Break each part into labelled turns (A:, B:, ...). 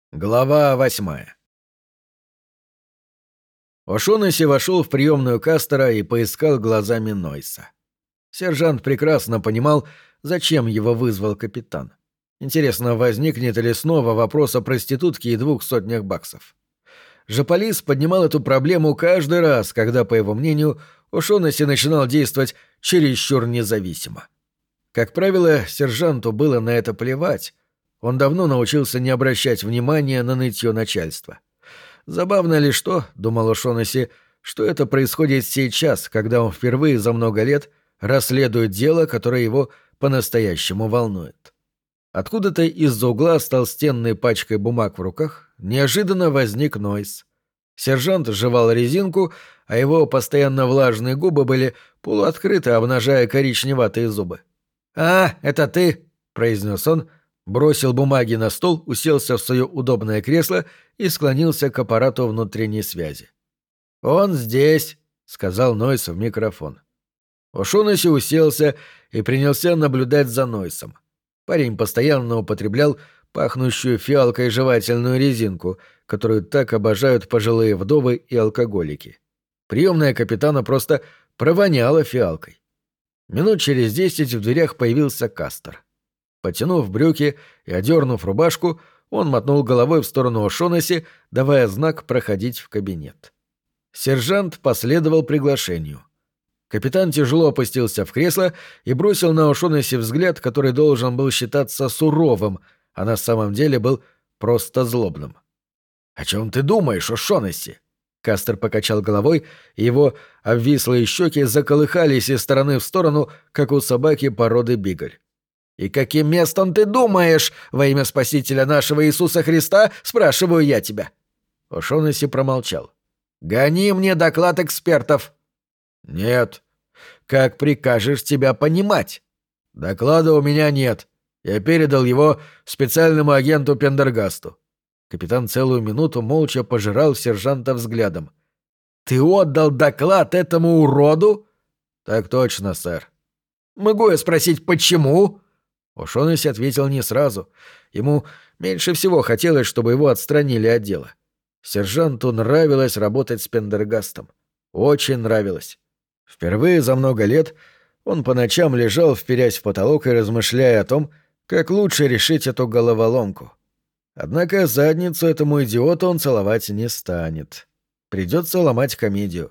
A: Глава 8. О'Шоннесси вошел в приемную Кастера и поискал глазами Нойса. Сержант прекрасно понимал, зачем его вызвал капитан. Интересно, возникнет ли снова вопрос о проститутке и $200. Жополис поднимал эту проблему каждый раз, когда, по его мнению, О'Шоннесси начинал действовать чересчур независимо. Как правило, сержанту было на это плевать. Он давно научился не обращать внимания на нытье начальства. Забавно ли что, думал О'Шоннесси, что это происходит сейчас, когда он впервые за много лет расследует дело, которое его по-настоящему волнует. Откуда-то из-за угла с толстенной пачкой бумаг в руках неожиданно возник Нойс. Сержант жевал резинку, а его постоянно влажные губы были полуоткрыты, обнажая коричневатые зубы. «А, это ты!» — произнес он, бросил бумаги на стол, уселся в свое удобное кресло и склонился к аппарату внутренней связи. «Он здесь», — сказал Нойс в микрофон. О'Шоннесси уселся и принялся наблюдать за Нойсом. Парень постоянно употреблял пахнущую фиалкой жевательную резинку, которую так обожают пожилые вдовы и алкоголики. Приемная капитана просто провоняла фиалкой. Минут через 10 в дверях появился Кастер. Потянув брюки и одернув рубашку, он мотнул головой в сторону О'Шоннесси, давая знак проходить в кабинет. Сержант последовал приглашению. Капитан тяжело опустился в кресло и бросил на О'Шоннесси взгляд, который должен был считаться суровым, а на самом деле был просто злобным. «О чем ты думаешь, О'Шоннесси?» Кастер покачал головой, и его обвислые щеки заколыхались из стороны в сторону, как у собаки породы бигль. «И каким местом ты думаешь, во имя Спасителя нашего Иисуса Христа, спрашиваю я тебя?» О'Шоннесси промолчал. «Гони мне доклад экспертов». «Нет». «Как прикажешь тебя понимать?» «Доклада у меня нет. Я передал его специальному агенту Пендергасту». Капитан целую минуту молча пожирал сержанта взглядом. «Ты отдал доклад этому уроду?» «Так точно, сэр». «Могу я спросить, почему?» О'Шоннесси ответил не сразу. Ему меньше всего хотелось, чтобы его отстранили от дела. Сержанту нравилось работать с Пендергастом. Очень нравилось. Впервые за много лет он по ночам лежал, вперясь в потолок и размышляя о том, как лучше решить эту головоломку. Однако задницу этому идиоту он целовать не станет. Придется ломать комедию.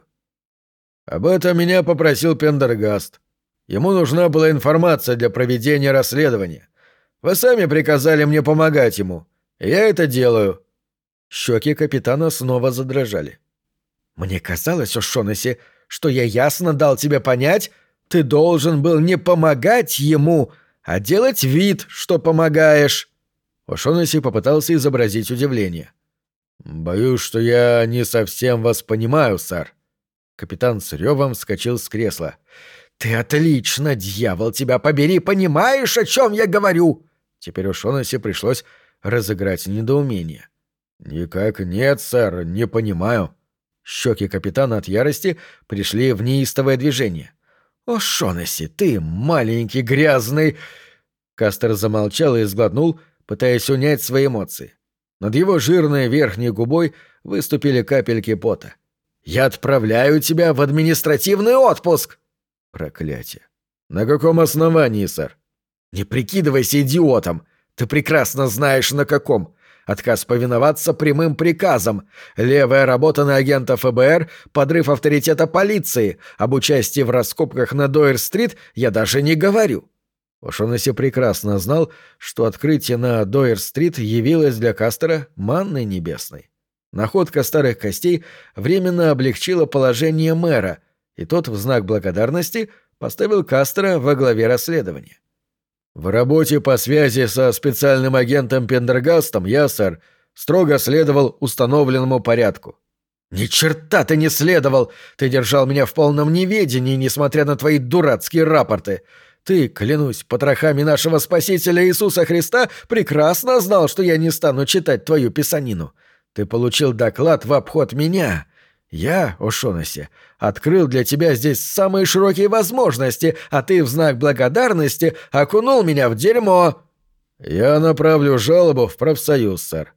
A: «Об этом меня попросил Пендергаст. Ему нужна была информация для проведения расследования. Вы сами приказали мне помогать ему. И я это делаю». Щеки капитана снова задрожали. «Мне казалось, О'Шоннесси, что я ясно дал тебе понять, ты должен был не помогать ему, а делать вид, что помогаешь». О'Шоннесси попытался изобразить удивление. «Боюсь, что я не совсем вас понимаю, сэр». Капитан с ревом вскочил с кресла. «Ты отлично, дьявол, тебя побери, понимаешь, о чем я говорю?» Теперь О'Шоннесси пришлось разыграть недоумение. «Никак нет, сэр, не понимаю». Щеки капитана от ярости пришли в неистовое движение. «О'Шоннесси, ты маленький грязный...» Кастер замолчал и сглотнул, пытаясь унять свои эмоции. Над его жирной верхней губой выступили капельки пота. «Я отправляю тебя в административный отпуск!» Проклятие. «На каком основании, сэр?» «Не прикидывайся идиотом! Ты прекрасно знаешь, на каком. Отказ повиноваться прямым приказам, левая работа на агента ФБР, подрыв авторитета полиции, об участии в раскопках на Дойер-стрит я даже не говорю». О'Шоннесси прекрасно знал, что открытие на Дойер-стрит явилось для Кастера манной небесной. Находка старых костей временно облегчила положение мэра, и тот в знак благодарности поставил Кастера во главе расследования. «В работе по связи со специальным агентом Пендергастом я, сэр, строго следовал установленному порядку». «Ни черта ты не следовал! Ты держал меня в полном неведении, несмотря на твои дурацкие рапорты. Ты, клянусь потрохами нашего Спасителя Иисуса Христа, прекрасно знал, что я не стану читать твою писанину. Ты получил доклад в обход меня. Я, О'Шоннесси, открыл для тебя здесь самые широкие возможности, а ты в знак благодарности окунул меня в дерьмо». «Я направлю жалобу в профсоюз, сэр».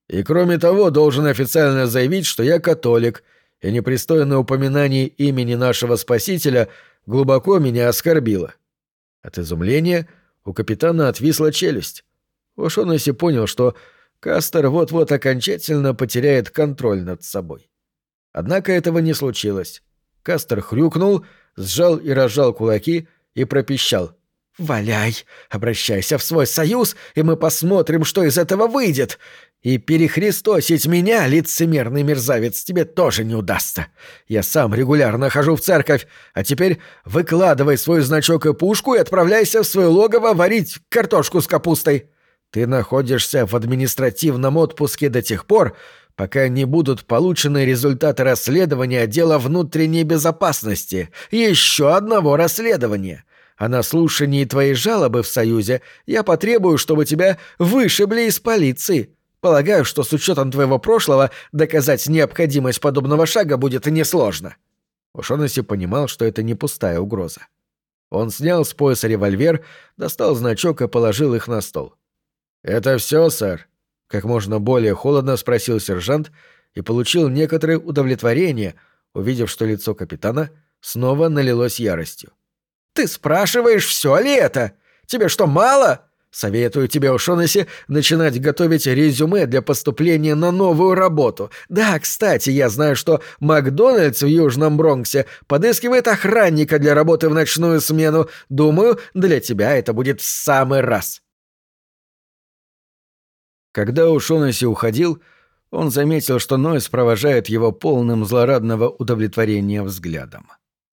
A: И кроме того, должен официально заявить, что я католик, и непристойное упоминание имени нашего Спасителя глубоко меня оскорбило». От изумления у капитана отвисла челюсть. О'Шоннесси понял, что Кастер вот-вот окончательно потеряет контроль над собой. Однако этого не случилось. Кастер хрюкнул, сжал и разжал кулаки и пропищал: «Валяй, обращайся в свой союз, и мы посмотрим, что из этого выйдет. И перехристосить меня, лицемерный мерзавец, тебе тоже не удастся. Я сам регулярно хожу в церковь, а теперь выкладывай свой значок и пушку и отправляйся в свое логово варить картошку с капустой. Ты находишься в административном отпуске до тех пор, пока не будут получены результаты расследования отдела внутренней безопасности. Еще одного расследования. А на слушании твоей жалобы в Союзе я потребую, чтобы тебя вышибли из полиции. Полагаю, что с учетом твоего прошлого доказать необходимость подобного шага будет несложно». О'Шоннесси понимал, что это не пустая угроза. Он снял с пояса револьвер, достал значок и положил их на стол. «Это все, сэр?» — как можно более холодно спросил сержант и получил некоторое удовлетворение, увидев, что лицо капитана снова налилось яростью. «Ты спрашиваешь, все ли это? Тебе что, мало? Советую тебе, О'Шоннесси, начинать готовить резюме для поступления на новую работу. Да, кстати, я знаю, что Макдональдс в Южном Бронксе подыскивает охранника для работы в ночную смену. Думаю, для тебя это будет в самый раз». Когда О'Шоннесси уходил, он заметил, что Нойс провожает его полным злорадного удовлетворения взглядом.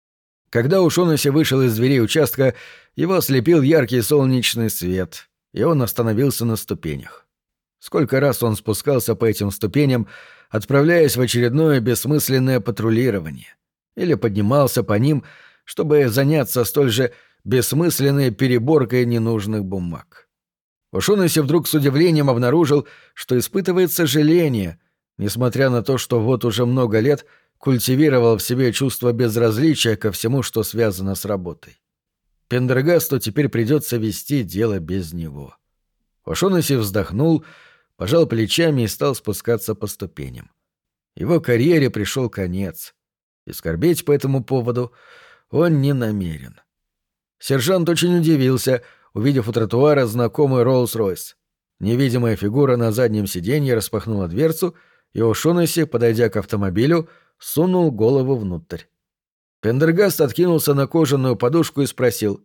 A: Когда О'Шоннесси вышел из дверей участка, его ослепил яркий солнечный свет, и он остановился на ступенях. Сколько раз он спускался по этим ступеням, отправляясь в очередное бессмысленное патрулирование, или поднимался по ним, чтобы заняться столь же бессмысленной переборкой ненужных бумаг. О'Шоннесси вдруг с удивлением обнаружил, что испытывает сожаление, несмотря на то, что вот уже много лет культивировал в себе чувство безразличия ко всему, что связано с работой. Пендергасту теперь придется вести дело без него. О'Шоннесси вздохнул, пожал плечами и стал спускаться по ступеням. Его карьере пришел конец, и скорбеть по этому поводу он не намерен. Сержант очень удивился, увидев у тротуара знакомый Роллс-Ройс. Невидимая фигура на заднем сиденье распахнула дверцу, и О'Шоннесси, подойдя к автомобилю, сунул голову внутрь. Пендергаст откинулся на кожаную подушку и спросил: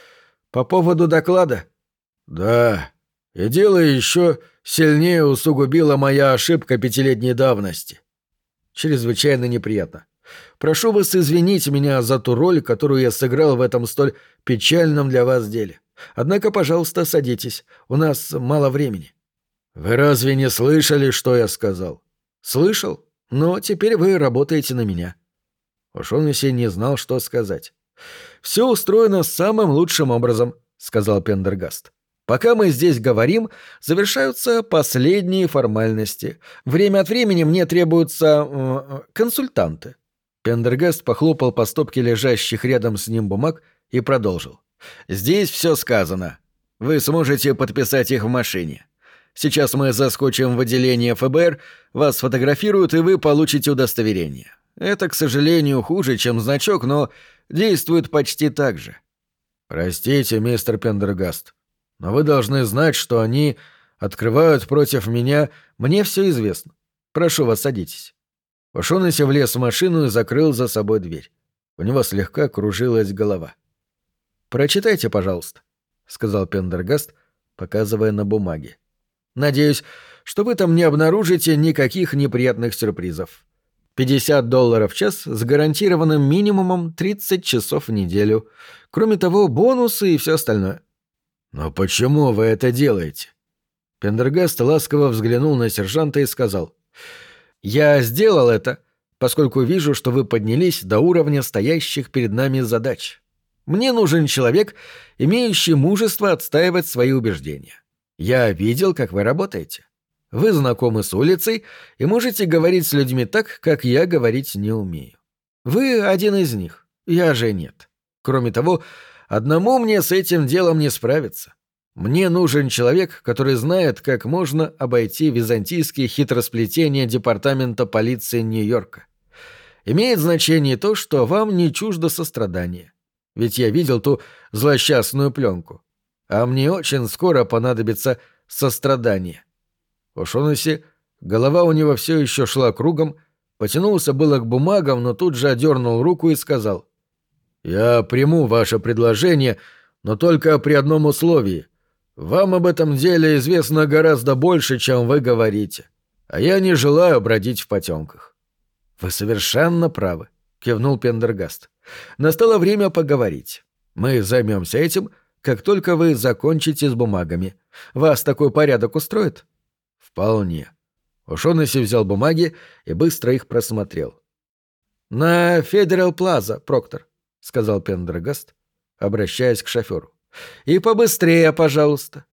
A: «По поводу доклада?» «Да. И дело еще сильнее усугубила моя ошибка 5-летней давности». «Чрезвычайно неприятно. Прошу вас извинить меня за ту роль, которую я сыграл в этом столь печальном для вас деле. Однако, пожалуйста, садитесь. У нас мало времени». «Вы разве не слышали, что я сказал?» «Слышал. Но теперь вы работаете на меня». О'Шоннесси не знал, что сказать. «Все устроено самым лучшим образом», — сказал Пендергаст. «Пока мы здесь говорим, завершаются последние формальности. Время от времени мне требуются консультанты». Пендергаст похлопал по стопке лежащих рядом с ним бумаг и продолжил. «Здесь все сказано. Вы сможете подписать их в машине. Сейчас мы заскочим в отделение ФБР, вас сфотографируют, и вы получите удостоверение. Это, к сожалению, хуже, чем значок, но действует почти так же». «Простите, мистер Пендергаст, но вы должны знать, что они открывают против меня. Мне все известно. Прошу вас, садитесь». О'Шоннесси влез в машину и закрыл за собой дверь. У него слегка кружилась голова. «Прочитайте, пожалуйста», — сказал Пендергаст, показывая на бумаге. «Надеюсь, что вы там не обнаружите никаких неприятных сюрпризов. $50 в час с гарантированным минимумом 30 часов в неделю. Кроме того, бонусы и все остальное». «Но почему вы это делаете?» Пендергаст ласково взглянул на сержанта и сказал: «Я сделал это, поскольку вижу, что вы поднялись до уровня стоящих перед нами задач. Мне нужен человек, имеющий мужество отстаивать свои убеждения. Я видел, как вы работаете. Вы знакомы с улицей и можете говорить с людьми так, как я говорить не умею. Вы один из них, я же нет. Кроме того, одному мне с этим делом не справиться. Мне нужен человек, который знает, как можно обойти византийские хитросплетения Департамента полиции Нью-Йорка. Имеет значение то, что вам не чуждо сострадание. Ведь я видел ту злосчастную пленку. А мне очень скоро понадобится сострадание». О'Шоннесси, голова у него все еще шла кругом, потянулся было к бумагам, но тут же одернул руку и сказал: «Я приму ваше предложение, но только при одном условии. Вам об этом деле известно гораздо больше, чем вы говорите, а я не желаю бродить в потемках». «Вы совершенно правы», — кивнул Пендергаст. «Настало время поговорить. Мы займемся этим, как только вы закончите с бумагами. Вас такой порядок устроит?» «Вполне». О'Шоннесси взял бумаги и быстро их просмотрел. «На Федерал Плаза, Проктор», — сказал Пендергаст, обращаясь к шоферу. «И побыстрее, пожалуйста».